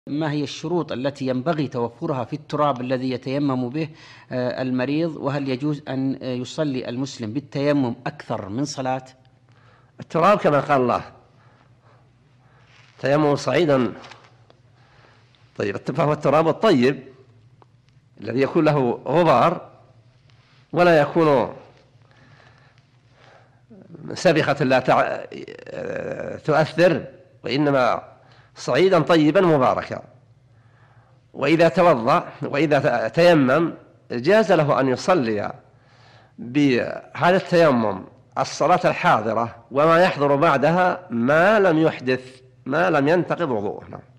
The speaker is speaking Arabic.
ما هي الشروط التي ينبغي توفرها في التراب الذي يتيمم به المريض؟ وهل يجوز أن يصلي المسلم بالتيمم أكثر من صلاة؟ التراب كما قال الله تيمم صعيدا طيب، فهو التراب الطيب الذي يكون له غبار ولا يكون سبخة لا تؤثر، وإنما صعيدا طيبا مباركا. وإذا توضأ وإذا تيمم جاز له أن يصلي بهذا التيمم الصلاة الحاضرة وما يحضر بعدها ما لم يحدث، ما لم ينتقض وضوءه.